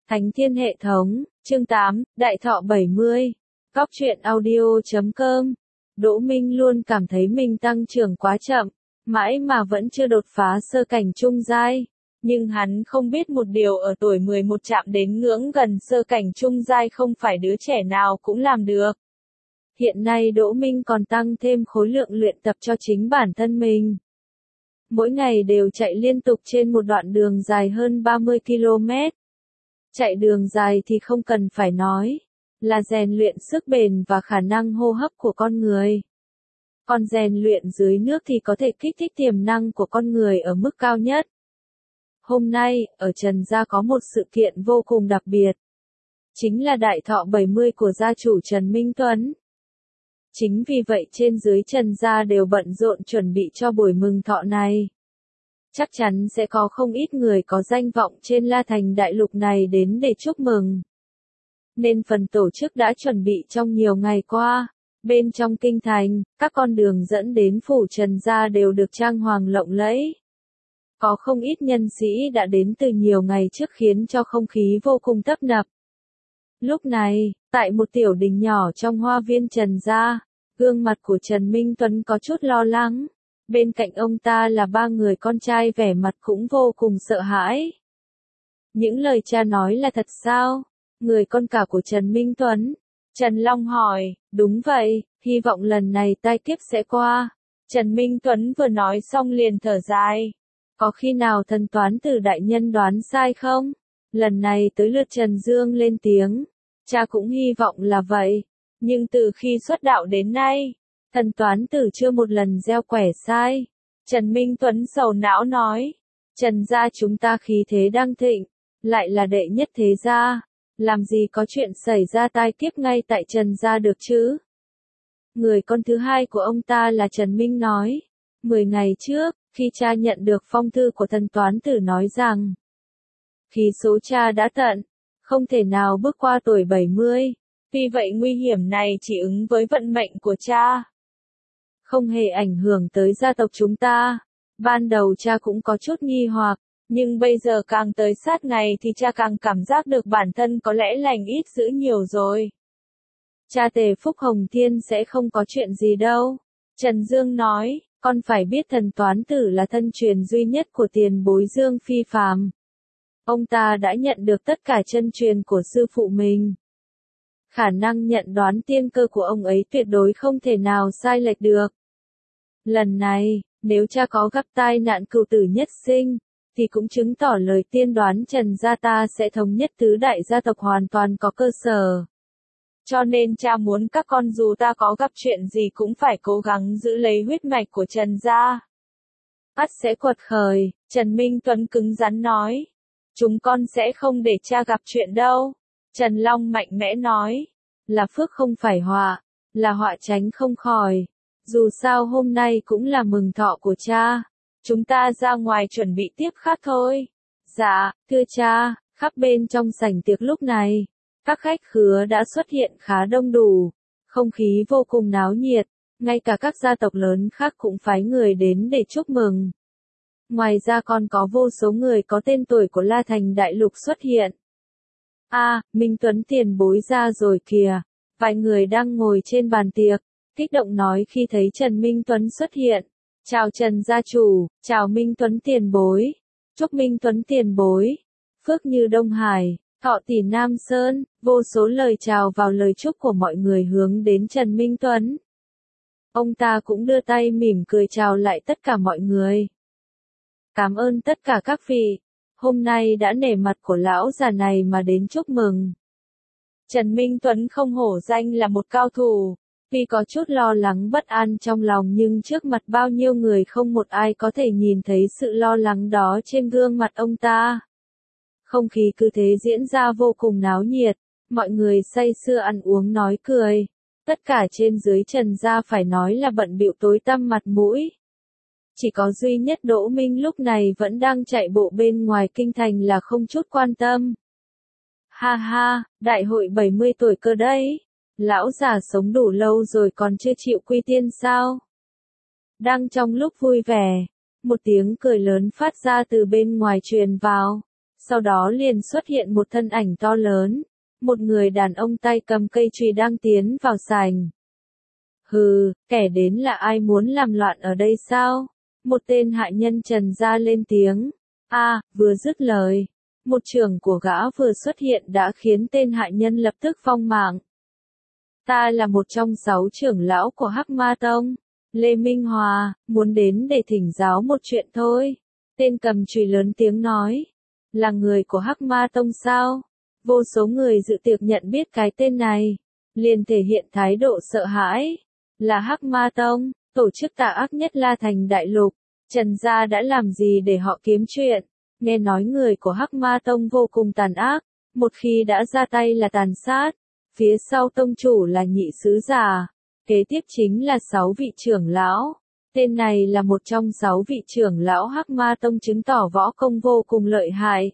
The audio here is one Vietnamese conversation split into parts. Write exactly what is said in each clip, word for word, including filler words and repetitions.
Thánh Thiên Hệ Thống, chương tám, Đại Thọ bảy mươi. Cóc truyện audio chấm com. Đỗ Minh luôn cảm thấy mình tăng trưởng quá chậm, mãi mà vẫn chưa đột phá sơ cảnh trung giai. Nhưng hắn không biết một điều, ở tuổi mười một chạm đến ngưỡng gần sơ cảnh trung giai không phải đứa trẻ nào cũng làm được. Hiện nay Đỗ Minh còn tăng thêm khối lượng luyện tập cho chính bản thân mình. Mỗi ngày đều chạy liên tục trên một đoạn đường dài hơn ba mươi ki lô mét. Chạy đường dài thì không cần phải nói, là rèn luyện sức bền và khả năng hô hấp của con người. Còn rèn luyện dưới nước thì có thể kích thích tiềm năng của con người ở mức cao nhất. Hôm nay, ở Trần Gia có một sự kiện vô cùng đặc biệt. Chính là đại thọ bảy mươi của gia chủ Trần Minh Tuấn. Chính vì vậy trên dưới Trần Gia đều bận rộn chuẩn bị cho buổi mừng thọ này. Chắc chắn sẽ có không ít người có danh vọng trên La Thành đại lục này đến để chúc mừng. Nên phần tổ chức đã chuẩn bị trong nhiều ngày qua. Bên trong kinh thành, các con đường dẫn đến phủ Trần Gia đều được trang hoàng lộng lẫy. Có không ít nhân sĩ đã đến từ nhiều ngày trước khiến cho không khí vô cùng tấp nập. Lúc này, tại một tiểu đình nhỏ trong hoa viên Trần Gia, gương mặt của Trần Minh Tuấn có chút lo lắng. Bên cạnh ông ta là ba người con trai vẻ mặt cũng vô cùng sợ hãi. Những lời cha nói là thật sao? Người con cả của Trần Minh Tuấn. Trần Long hỏi, đúng vậy, hy vọng lần này tai kiếp sẽ qua. Trần Minh Tuấn vừa nói xong liền thở dài. Có khi nào thần toán tử đại nhân đoán sai không? Lần này tới lượt Trần Dương lên tiếng. Cha cũng hy vọng là vậy. Nhưng từ khi xuất đạo đến nay, thần toán tử chưa một lần gieo quẻ sai. Trần Minh Tuấn sầu não nói. Trần gia chúng ta khí thế đang thịnh, lại là đệ nhất thế gia. Làm gì có chuyện xảy ra tai kiếp ngay tại Trần gia được chứ? Người con thứ hai của ông ta là Trần Minh nói. Mười ngày trước, khi cha nhận được phong thư của thần toán tử nói rằng khí số cha đã tận, không thể nào bước qua tuổi bảy mươi. Vì vậy nguy hiểm này chỉ ứng với vận mệnh của cha, không hề ảnh hưởng tới gia tộc chúng ta. Ban đầu cha cũng có chút nghi hoặc, nhưng bây giờ càng tới sát ngày thì cha càng cảm giác được bản thân có lẽ lành ít dữ nhiều rồi. Cha Tề Phúc Hồng Thiên sẽ không có chuyện gì đâu. Trần Dương nói, con phải biết thần toán tử là thân truyền duy nhất của tiền bối Dương Phi Phàm. Ông ta đã nhận được tất cả chân truyền của sư phụ mình. Khả năng nhận đoán tiên cơ của ông ấy tuyệt đối không thể nào sai lệch được. Lần này, nếu cha có gặp tai nạn cựu tử nhất sinh, thì cũng chứng tỏ lời tiên đoán Trần gia ta sẽ thống nhất tứ đại gia tộc hoàn toàn có cơ sở. Cho nên cha muốn các con dù ta có gặp chuyện gì cũng phải cố gắng giữ lấy huyết mạch của Trần gia. Ắt sẽ quật khởi, Trần Minh Tuấn cứng rắn nói. Chúng con sẽ không để cha gặp chuyện đâu. Trần Long mạnh mẽ nói. Là phước không phải họa, là họa tránh không khỏi. Dù sao hôm nay cũng là mừng thọ của cha. Chúng ta ra ngoài chuẩn bị tiếp khách thôi. Dạ, thưa cha. Khắp bên trong sảnh tiệc lúc này, các khách khứa đã xuất hiện khá đông đủ. Không khí vô cùng náo nhiệt. Ngay cả các gia tộc lớn khác cũng phái người đến để chúc mừng. Ngoài ra còn có vô số người có tên tuổi của La Thành đại lục xuất hiện. A, à, Minh Tuấn tiền bối ra rồi kìa. Vài người đang ngồi trên bàn tiệc, kích động nói khi thấy Trần Minh Tuấn xuất hiện. Chào Trần gia chủ, chào Minh Tuấn tiền bối. Chúc Minh Tuấn tiền bối. Phước như Đông Hải, thọ tỷ Nam Sơn, vô số lời chào vào lời chúc của mọi người hướng đến Trần Minh Tuấn. Ông ta cũng đưa tay mỉm cười chào lại tất cả mọi người. Cảm ơn tất cả các vị, hôm nay đã nể mặt của lão già này mà đến chúc mừng. Trần Minh Tuấn không hổ danh là một cao thủ, vì có chút lo lắng bất an trong lòng nhưng trước mặt bao nhiêu người không một ai có thể nhìn thấy sự lo lắng đó trên gương mặt ông ta. Không khí cứ thế diễn ra vô cùng náo nhiệt, mọi người say sưa ăn uống nói cười. Tất cả trên dưới Trần gia phải nói là bận bịu tối tăm mặt mũi. Chỉ có duy nhất Đỗ Minh lúc này vẫn đang chạy bộ bên ngoài kinh thành là không chút quan tâm. Ha ha, đại hội bảy mươi tuổi cơ đấy. Lão già sống đủ lâu rồi còn chưa chịu quy tiên sao? Đang trong lúc vui vẻ, một tiếng cười lớn phát ra từ bên ngoài truyền vào. sau đó liền xuất hiện một thân ảnh to lớn, một người đàn ông tay cầm cây chùy đang tiến vào sảnh. Hừ, kẻ đến là ai, muốn làm loạn ở đây sao? Một tên hạ nhân Trần gia lên tiếng. A, à, vừa dứt lời, một chưởng của gã vừa xuất hiện đã khiến tên hạ nhân lập tức vong mạng. Ta là một trong sáu trưởng lão của Hắc Ma Tông, Lê Minh Hòa, muốn đến để thỉnh giáo một chuyện thôi. Tên cầm chùy lớn tiếng nói. Là người của Hắc Ma Tông sao? Vô số người dự tiệc nhận biết cái tên này, liền thể hiện thái độ sợ hãi. Là Hắc Ma Tông, tổ chức tà ác nhất La Thành Đại Lục. Trần gia đã làm gì để họ kiếm chuyện? Nghe nói người của Hắc Ma Tông vô cùng tàn ác, một khi đã ra tay là tàn sát. Phía sau tông chủ là nhị sứ giả, kế tiếp chính là sáu vị trưởng lão. Tên này là một trong sáu vị trưởng lão Hắc Ma Tông, chứng tỏ võ công vô cùng lợi hại.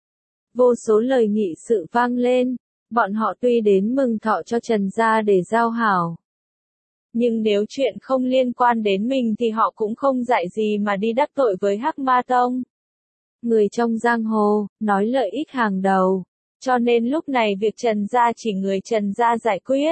Vô số lời nghị sự vang lên, bọn họ tuy đến mừng thọ cho Trần gia để giao hảo, nhưng nếu chuyện không liên quan đến mình thì họ cũng không dạy gì mà đi đắc tội với Hắc Ma Tông. Người trong giang hồ, nói lợi ích hàng đầu, cho nên lúc này việc Trần gia chỉ người Trần gia giải quyết.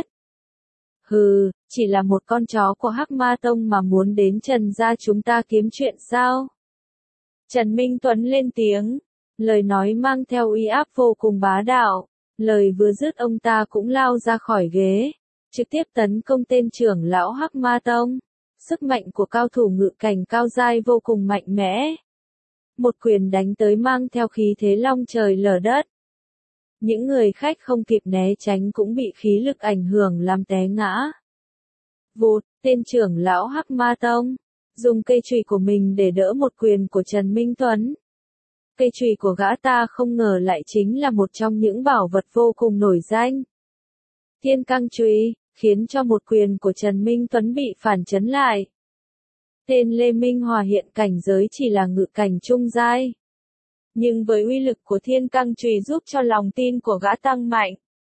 Hừ, chỉ là một con chó của Hắc Ma Tông mà muốn đến Trần gia chúng ta kiếm chuyện sao? Trần Minh Tuấn lên tiếng, lời nói mang theo uy áp vô cùng bá đạo. Lời vừa dứt ông ta cũng lao ra khỏi ghế, trực tiếp tấn công tên trưởng lão Hắc Ma Tông. Sức mạnh của cao thủ ngự cảnh cao giai vô cùng mạnh mẽ. Một quyền đánh tới mang theo khí thế long trời lở đất. Những người khách không kịp né tránh cũng bị khí lực ảnh hưởng làm té ngã. Vụt, tên trưởng lão Hắc Ma Tông dùng cây chùy của mình để đỡ một quyền của Trần Minh Tuấn. Cây chùy của gã ta không ngờ lại chính là một trong những bảo vật vô cùng nổi danh. Thiên Căng Chùy, khiến cho một quyền của Trần Minh Tuấn bị phản chấn lại. Tên Lê Minh Hòa hiện cảnh giới chỉ là ngự cảnh trung giai. Nhưng với uy lực của Thiên Căng Chùy giúp cho lòng tin của gã tăng mạnh.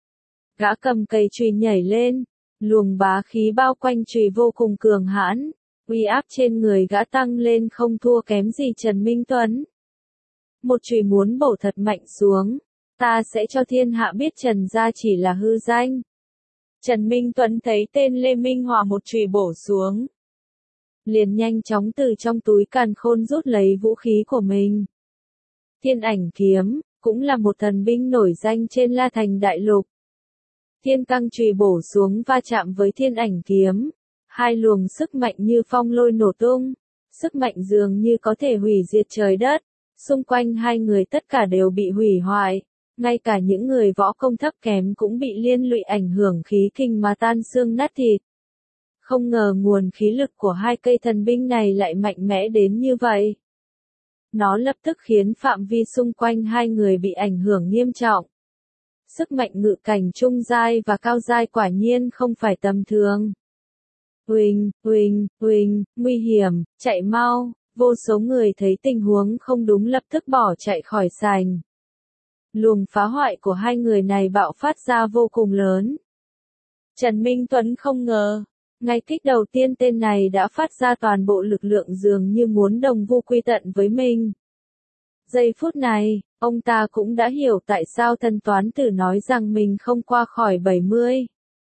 Gã cầm cây chùy nhảy lên, luồng bá khí bao quanh chùy vô cùng cường hãn, uy áp trên người gã tăng lên không thua kém gì Trần Minh Tuấn. Một chùy muốn bổ thật mạnh xuống, ta sẽ cho thiên hạ biết Trần gia chỉ là hư danh. Trần Minh Tuấn thấy tên Lê Minh Hòa một chùy bổ xuống, liền nhanh chóng từ trong túi càn khôn rút lấy vũ khí của mình. Thiên Ảnh Kiếm, cũng là một thần binh nổi danh trên La Thành Đại Lục. Thiên Căng Chùy bổ xuống va chạm với Thiên Ảnh Kiếm, hai luồng sức mạnh như phong lôi nổ tung, sức mạnh dường như có thể hủy diệt trời đất. Xung quanh hai người tất cả đều bị hủy hoại, ngay cả những người võ công thấp kém cũng bị liên lụy ảnh hưởng khí kinh mà tan xương nát thịt. Không ngờ nguồn khí lực của hai cây thần binh này lại mạnh mẽ đến như vậy. Nó lập tức khiến phạm vi xung quanh hai người bị ảnh hưởng nghiêm trọng. Sức mạnh ngự cảnh trung giai và cao giai quả nhiên không phải tầm thường. Uỳnh, uỳnh, uỳnh, nguy hiểm, chạy mau. Vô số người thấy tình huống không đúng lập tức bỏ chạy khỏi sảnh. Luồng phá hoại của hai người này bạo phát ra vô cùng lớn. Trần Minh Tuấn không ngờ, ngay kích đầu tiên tên này đã phát ra toàn bộ lực lượng dường như muốn đồng vu quy tận với mình. Giây phút này, ông ta cũng đã hiểu tại sao thân toán tử nói rằng mình không qua khỏi bảy mươi.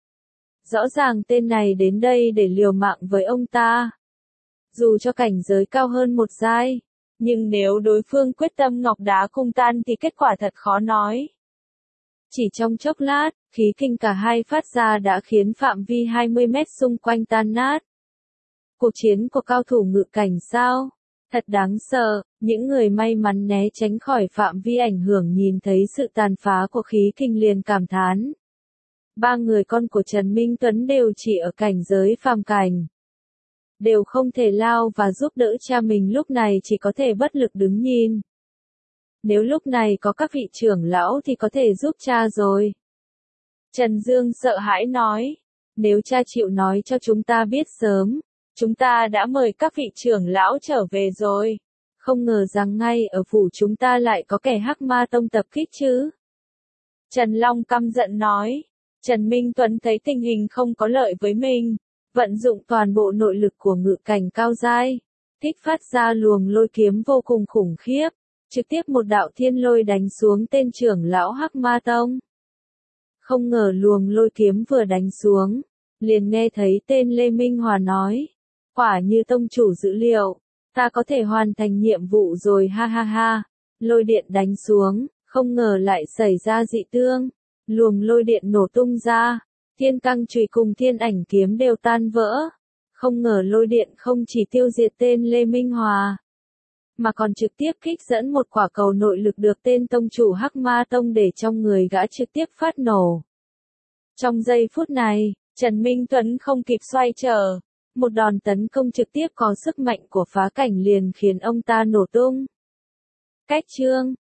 Rõ ràng tên này đến đây để liều mạng với ông ta. Dù cho cảnh giới cao hơn một giai, nhưng nếu đối phương quyết tâm ngọc đá cung tan thì kết quả thật khó nói. Chỉ trong chốc lát, khí kinh cả hai phát ra đã khiến phạm vi hai mươi mét xung quanh tan nát. Cuộc chiến của cao thủ ngự cảnh sao? Thật đáng sợ, những người may mắn né tránh khỏi phạm vi ảnh hưởng nhìn thấy sự tàn phá của khí kinh liền cảm thán. Ba người con của Trần Minh Tuấn đều chỉ ở cảnh giới phàm cảnh. Đều không thể lao và giúp đỡ cha mình, lúc này chỉ có thể bất lực đứng nhìn. Nếu lúc này có các vị trưởng lão thì có thể giúp cha rồi. Trần Dương sợ hãi nói, nếu cha chịu nói cho chúng ta biết sớm, chúng ta đã mời các vị trưởng lão trở về rồi. Không ngờ rằng ngay ở phủ chúng ta lại có kẻ Hắc Ma Tông tập kích chứ. Trần Long căm giận nói, Trần Minh Tuấn thấy tình hình không có lợi với mình. Vận dụng toàn bộ nội lực của ngự cảnh cao giai, kích phát ra luồng lôi kiếm vô cùng khủng khiếp, trực tiếp một đạo thiên lôi đánh xuống tên trưởng lão Hắc Ma Tông. Không ngờ luồng lôi kiếm vừa đánh xuống, liền nghe thấy tên Lê Minh Hòa nói, quả như tông chủ dữ liệu, ta có thể hoàn thành nhiệm vụ rồi ha ha ha. Lôi điện đánh xuống, không ngờ lại xảy ra dị tương, luồng lôi điện nổ tung ra, thiên căng chùy cùng thiên ảnh kiếm đều tan vỡ. Không ngờ lôi điện không chỉ tiêu diệt tên Lê Minh Hòa, mà còn trực tiếp kích dẫn một quả cầu nội lực được tên tông chủ Hắc Ma Tông để trong người gã trực tiếp phát nổ. Trong giây phút này, Trần Minh Tuấn không kịp xoay trở, một đòn tấn công trực tiếp có sức mạnh của phá cảnh liền khiến ông ta nổ tung. Cách chương